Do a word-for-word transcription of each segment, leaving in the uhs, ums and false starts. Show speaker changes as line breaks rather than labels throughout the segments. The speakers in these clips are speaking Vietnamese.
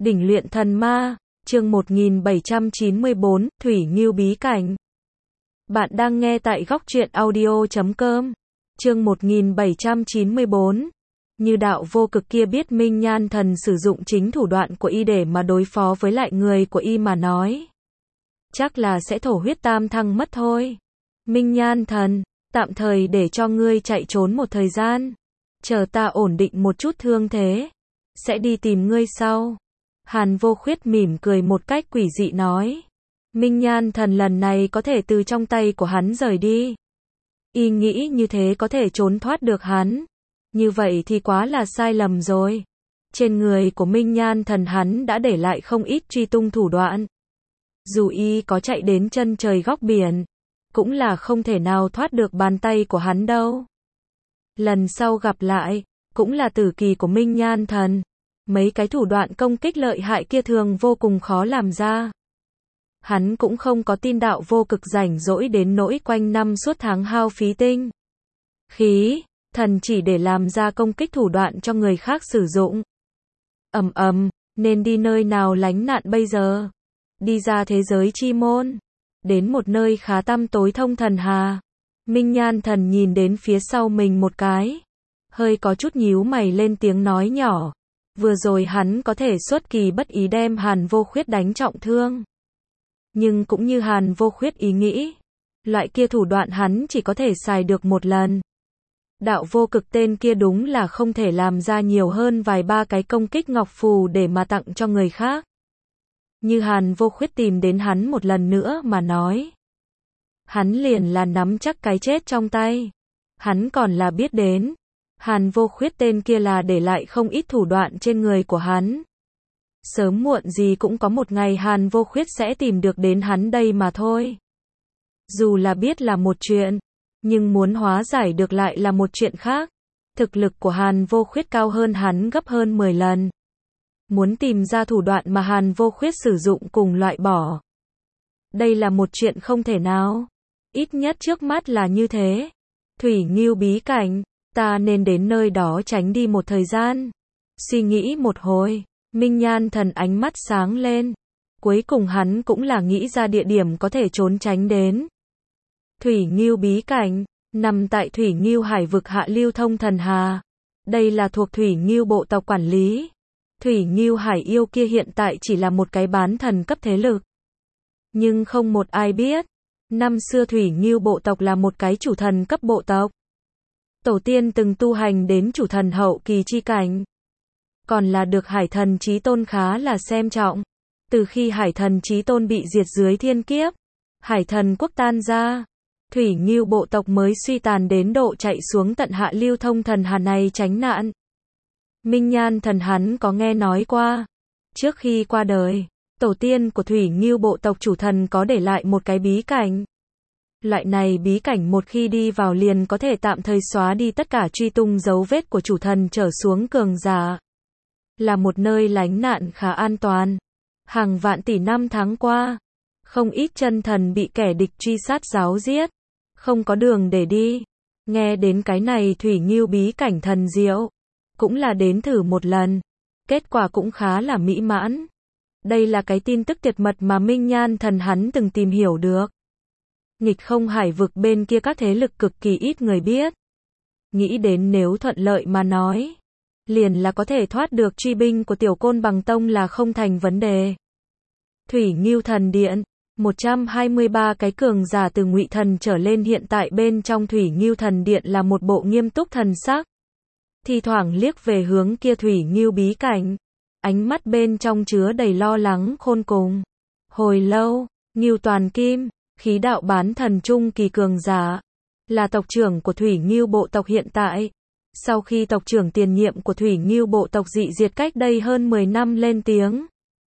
Đỉnh luyện thần ma, chương một nghìn bảy trăm chín mươi bốn, Thủy Ngưu bí cảnh. Bạn đang nghe tại góc truyện audio chấm com. Chương một nghìn bảy trăm chín mươi bốn. Như đạo vô cực kia biết Minh Nhan Thần sử dụng chính thủ đoạn của y để mà đối phó với lại người của y mà nói. Chắc là sẽ thổ huyết tam thăng mất thôi. Minh Nhan Thần, tạm thời để cho ngươi chạy trốn một thời gian. Chờ ta ổn định một chút thương thế. Sẽ đi tìm ngươi sau. Hàn Vô Khuyết mỉm cười một cách quỷ dị nói. Minh Nhan Thần lần này có thể từ trong tay của hắn rời đi. Y nghĩ như thế có thể trốn thoát được hắn. Như vậy thì quá là sai lầm rồi. Trên người của Minh Nhan Thần hắn đã để lại không ít truy tung thủ đoạn. Dù y có chạy đến chân trời góc biển, cũng là không thể nào thoát được bàn tay của hắn đâu. Lần sau gặp lại, cũng là tử kỳ của Minh Nhan Thần. Mấy cái thủ đoạn công kích lợi hại kia thường vô cùng khó làm ra. Hắn cũng không có tin đạo vô cực rảnh rỗi đến nỗi quanh năm suốt tháng hao phí tinh khí, thần chỉ để làm ra công kích thủ đoạn cho người khác sử dụng. Ầm ầm, nên đi nơi nào lánh nạn bây giờ? Đi ra thế giới chi môn, đến một nơi khá tăm tối thông thần hà. Minh Nhan Thần nhìn đến phía sau mình một cái, hơi có chút nhíu mày lên tiếng nói nhỏ. Vừa rồi hắn có thể xuất kỳ bất ý đem Hàn Vô Khuyết đánh trọng thương. Nhưng cũng như Hàn Vô Khuyết ý nghĩ, loại kia thủ đoạn hắn chỉ có thể xài được một lần. Đạo vô cực tên kia đúng là không thể làm ra nhiều hơn vài ba cái công kích ngọc phù để mà tặng cho người khác. Như Hàn Vô Khuyết tìm đến hắn một lần nữa mà nói. Hắn liền là nắm chắc cái chết trong tay. Hắn còn là biết đến. Hàn Vô Khuyết tên kia là để lại không ít thủ đoạn trên người của hắn. Sớm muộn gì cũng có một ngày Hàn Vô Khuyết sẽ tìm được đến hắn đây mà thôi. Dù là biết là một chuyện, nhưng muốn hóa giải được lại là một chuyện khác. Thực lực của Hàn Vô Khuyết cao hơn hắn gấp hơn mười lần. Muốn tìm ra thủ đoạn mà Hàn Vô Khuyết sử dụng cùng loại bỏ. Đây là một chuyện không thể nào. Ít nhất trước mắt là như thế. Thủy Ngưu bí cảnh. Ta nên đến nơi đó tránh đi một thời gian. Suy nghĩ một hồi, Minh Nhan Thần ánh mắt sáng lên. Cuối cùng hắn cũng là nghĩ ra địa điểm có thể trốn tránh đến. Thủy Ngưu bí cảnh, nằm tại Thủy Ngưu hải vực hạ lưu thông thần hà. Đây là thuộc Thủy Ngưu bộ tộc quản lý. Thủy Ngưu hải yêu kia hiện tại chỉ là một cái bán thần cấp thế lực. Nhưng không một ai biết, năm xưa Thủy Ngưu bộ tộc là một cái chủ thần cấp bộ tộc. Tổ tiên từng tu hành đến chủ thần hậu kỳ chi cảnh. Còn là được Hải Thần Chí Tôn khá là xem trọng. Từ khi Hải Thần Chí Tôn bị diệt dưới thiên kiếp, Hải Thần quốc tan ra, Thủy Ngưu bộ tộc mới suy tàn đến độ chạy xuống tận hạ lưu thông thần hà này tránh nạn. Minh Nhan Thần hắn có nghe nói qua. Trước khi qua đời, tổ tiên của Thủy Ngưu bộ tộc chủ thần có để lại một cái bí cảnh. Loại này bí cảnh một khi đi vào liền có thể tạm thời xóa đi tất cả truy tung dấu vết của chủ thần trở xuống cường giả. Là một nơi lánh nạn khá an toàn. Hàng vạn tỷ năm tháng qua, không ít chân thần bị kẻ địch truy sát giáo giết. Không có đường để đi. Nghe đến cái này Thủy Ngưu bí cảnh thần diệu. Cũng là đến thử một lần. Kết quả cũng khá là mỹ mãn. Đây là cái tin tức tuyệt mật mà Minh Nhan Thần hắn từng tìm hiểu được. Nghịch không hải vực bên kia các thế lực cực kỳ ít người biết. Nghĩ đến nếu thuận lợi mà nói, liền là có thể thoát được truy binh của Tiểu Côn Bằng Tông là không thành vấn đề. Thủy Ngưu Thần Điện, một trăm hai mươi ba cái cường giả từ Ngụy Thần trở lên hiện tại bên trong Thủy Ngưu Thần Điện là một bộ nghiêm túc thần sắc. Thì thoảng liếc về hướng kia Thủy Ngưu bí cảnh, ánh mắt bên trong chứa đầy lo lắng khôn cùng. Hồi lâu, Ngưu Toàn Kim, khí đạo bán thần trung kỳ cường giả, là tộc trưởng của Thủy Ngưu bộ tộc hiện tại. Sau khi tộc trưởng tiền nhiệm của Thủy Ngưu bộ tộc dị diệt cách đây hơn mười năm lên tiếng.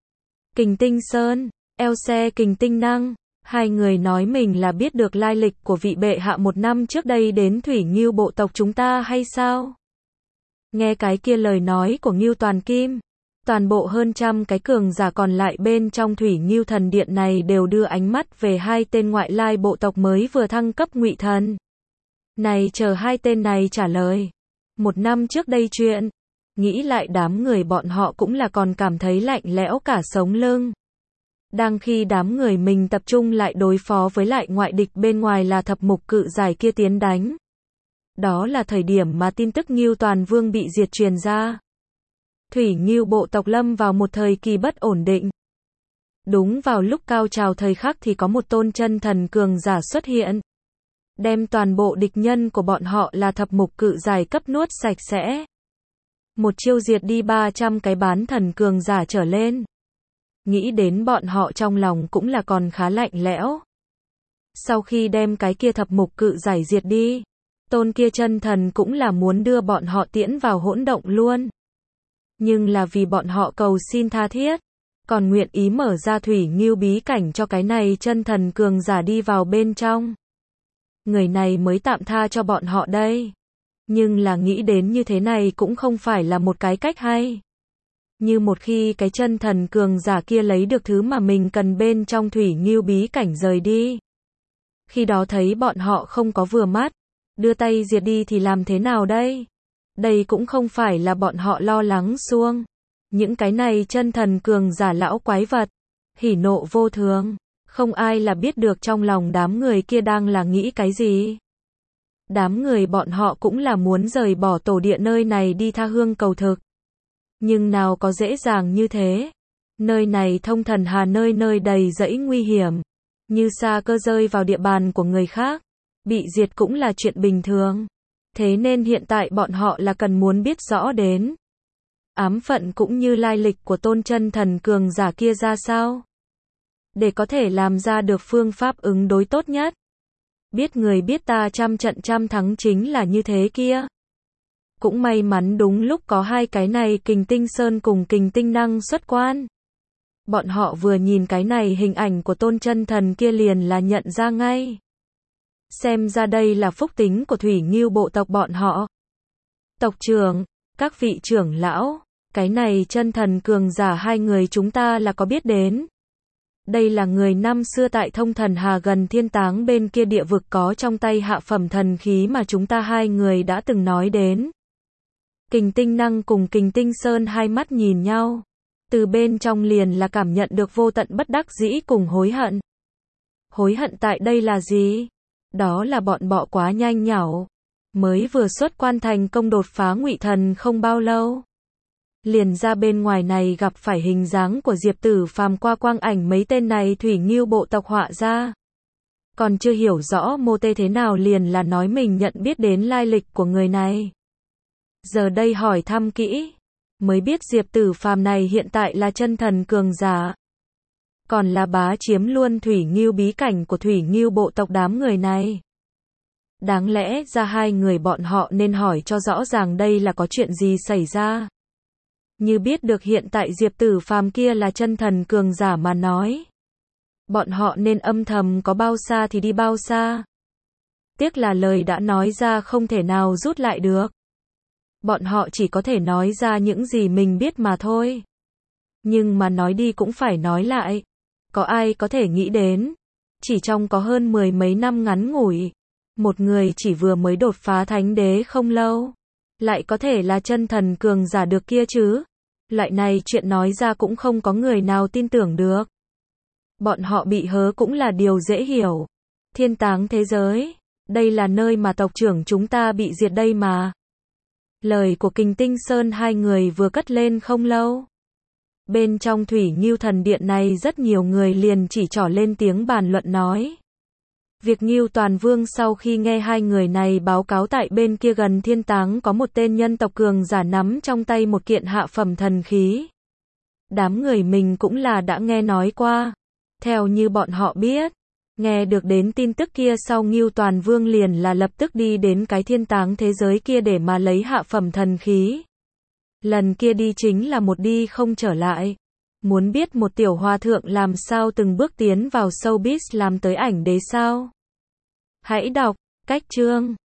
Kình Tinh Sơn, eo xe Kình Tinh Năng, hai người nói mình là biết được lai lịch của vị bệ hạ một năm trước đây đến Thủy Ngưu bộ tộc chúng ta hay sao? Nghe cái kia lời nói của Ngưu Toàn Kim, toàn bộ hơn trăm cái cường giả còn lại bên trong Thủy Ngưu Thần Điện này đều đưa ánh mắt về hai tên ngoại lai bộ tộc mới vừa thăng cấp Ngụy Thần. Này chờ hai tên này trả lời. Một năm trước đây chuyện, Nghĩ lại đám người bọn họ cũng là còn cảm thấy lạnh lẽo cả sống lưng. Đang khi đám người mình tập trung lại đối phó với lại ngoại địch bên ngoài là thập mục cự giải kia tiến đánh. Đó là thời điểm mà tin tức Ngưu Toàn Vương bị diệt truyền ra. Thủy Ngưu bộ tộc lâm vào một thời kỳ bất ổn định. Đúng vào lúc cao trào thời khắc thì có một tôn chân thần cường giả xuất hiện. Đem toàn bộ địch nhân của bọn họ là thập mục cự giải cấp nuốt sạch sẽ. Một chiêu diệt đi ba trăm cái bán thần cường giả trở lên. Nghĩ đến bọn họ trong lòng cũng là còn khá lạnh lẽo. Sau khi đem cái kia thập mục cự giải diệt đi, tôn kia chân thần cũng là muốn đưa bọn họ tiễn vào hỗn động luôn. Nhưng là vì bọn họ cầu xin tha thiết, còn nguyện ý mở ra thủy ngưu bí cảnh cho cái này chân thần cường giả đi vào bên trong. Người này mới tạm tha cho bọn họ đây. Nhưng là nghĩ đến như thế này cũng không phải là một cái cách hay. Như một khi cái chân thần cường giả kia lấy được thứ mà mình cần bên trong thủy ngưu bí cảnh rời đi. Khi đó thấy bọn họ không có vừa mắt, đưa tay diệt đi thì làm thế nào đây? Đây cũng không phải là bọn họ lo lắng xuông. Những cái này chân thần cường giả lão quái vật, hỉ nộ vô thường, không ai là biết được trong lòng đám người kia đang là nghĩ cái gì. Đám người bọn họ cũng là muốn rời bỏ tổ địa nơi này đi tha hương cầu thực. Nhưng nào có dễ dàng như thế. Nơi này thông thần hà nơi nơi đầy dẫy nguy hiểm. Như sa cơ rơi vào địa bàn của người khác. Bị diệt cũng là chuyện bình thường. Thế nên hiện tại bọn họ là cần muốn biết rõ đến ám phận cũng như lai lịch của tôn chân thần cường giả kia ra sao. Để có thể làm ra được phương pháp ứng đối tốt nhất. Biết người biết ta trăm trận trăm thắng chính là như thế kia. Cũng may mắn đúng lúc có hai cái này Kình Tinh Sơn cùng Kình Tinh Năng xuất quan. Bọn họ vừa nhìn cái này hình ảnh của tôn chân thần kia liền là nhận ra ngay. Xem ra đây là phúc tính của Thủy Ngưu bộ tộc bọn họ. Tộc trưởng, các vị trưởng lão, cái này chân thần cường giả hai người chúng ta là có biết đến. Đây là người năm xưa tại thông thần hà gần thiên táng bên kia địa vực có trong tay hạ phẩm thần khí mà chúng ta hai người đã từng nói đến. Kình Tinh Năng cùng Kình Tinh Sơn hai mắt nhìn nhau. Từ bên trong liền là cảm nhận được vô tận bất đắc dĩ cùng hối hận. Hối hận tại đây là gì? Đó là bọn bọ quá nhanh nhảu. Mới vừa xuất quan thành công đột phá ngụy thần không bao lâu. Liền ra bên ngoài này gặp phải hình dáng của Diệp Tử Phàm qua quang ảnh mấy tên này Thủy Ngưu bộ tộc họa ra. Còn chưa hiểu rõ mô tê thế nào liền là nói mình nhận biết đến lai lịch của người này. Giờ đây hỏi thăm kỹ, mới biết Diệp Tử Phàm này hiện tại là chân thần cường giả. Còn là bá chiếm luôn Thủy Ngưu bí cảnh của Thủy Ngưu bộ tộc đám người này. Đáng lẽ ra hai người bọn họ nên hỏi cho rõ ràng đây là có chuyện gì xảy ra. Như biết được hiện tại Diệp Tử Phàm kia là chân thần cường giả mà nói. Bọn họ nên âm thầm có bao xa thì đi bao xa. Tiếc là lời đã nói ra không thể nào rút lại được. Bọn họ chỉ có thể nói ra những gì mình biết mà thôi. Nhưng mà nói đi cũng phải nói lại. Có ai có thể nghĩ đến. Chỉ trong có hơn mười mấy năm ngắn ngủi. Một người chỉ vừa mới đột phá thánh đế không lâu. Lại có thể là chân thần cường giả được kia chứ. Loại này chuyện nói ra cũng không có người nào tin tưởng được. Bọn họ bị hớ cũng là điều dễ hiểu. Thiên táng thế giới. Đây là nơi mà tộc trưởng chúng ta bị diệt đây mà. Lời của Kình Tinh Sơn hai người vừa cất lên không lâu. Bên trong Thủy Ngưu thần điện này rất nhiều người liền chỉ trỏ lên tiếng bàn luận nói. Việc Ngưu Toàn Vương sau khi nghe hai người này báo cáo tại bên kia gần thiên táng có một tên nhân tộc cường giả nắm trong tay một kiện hạ phẩm thần khí. Đám người mình cũng là đã nghe nói qua. Theo như bọn họ biết, nghe được đến tin tức kia sau Ngưu Toàn Vương liền là lập tức đi đến cái thiên táng thế giới kia để mà lấy hạ phẩm thần khí. Lần kia đi chính là một đi không trở lại. Muốn biết một tiểu hòa thượng làm sao từng bước tiến vào showbiz làm tới ảnh đế sao? Hãy đọc cách chương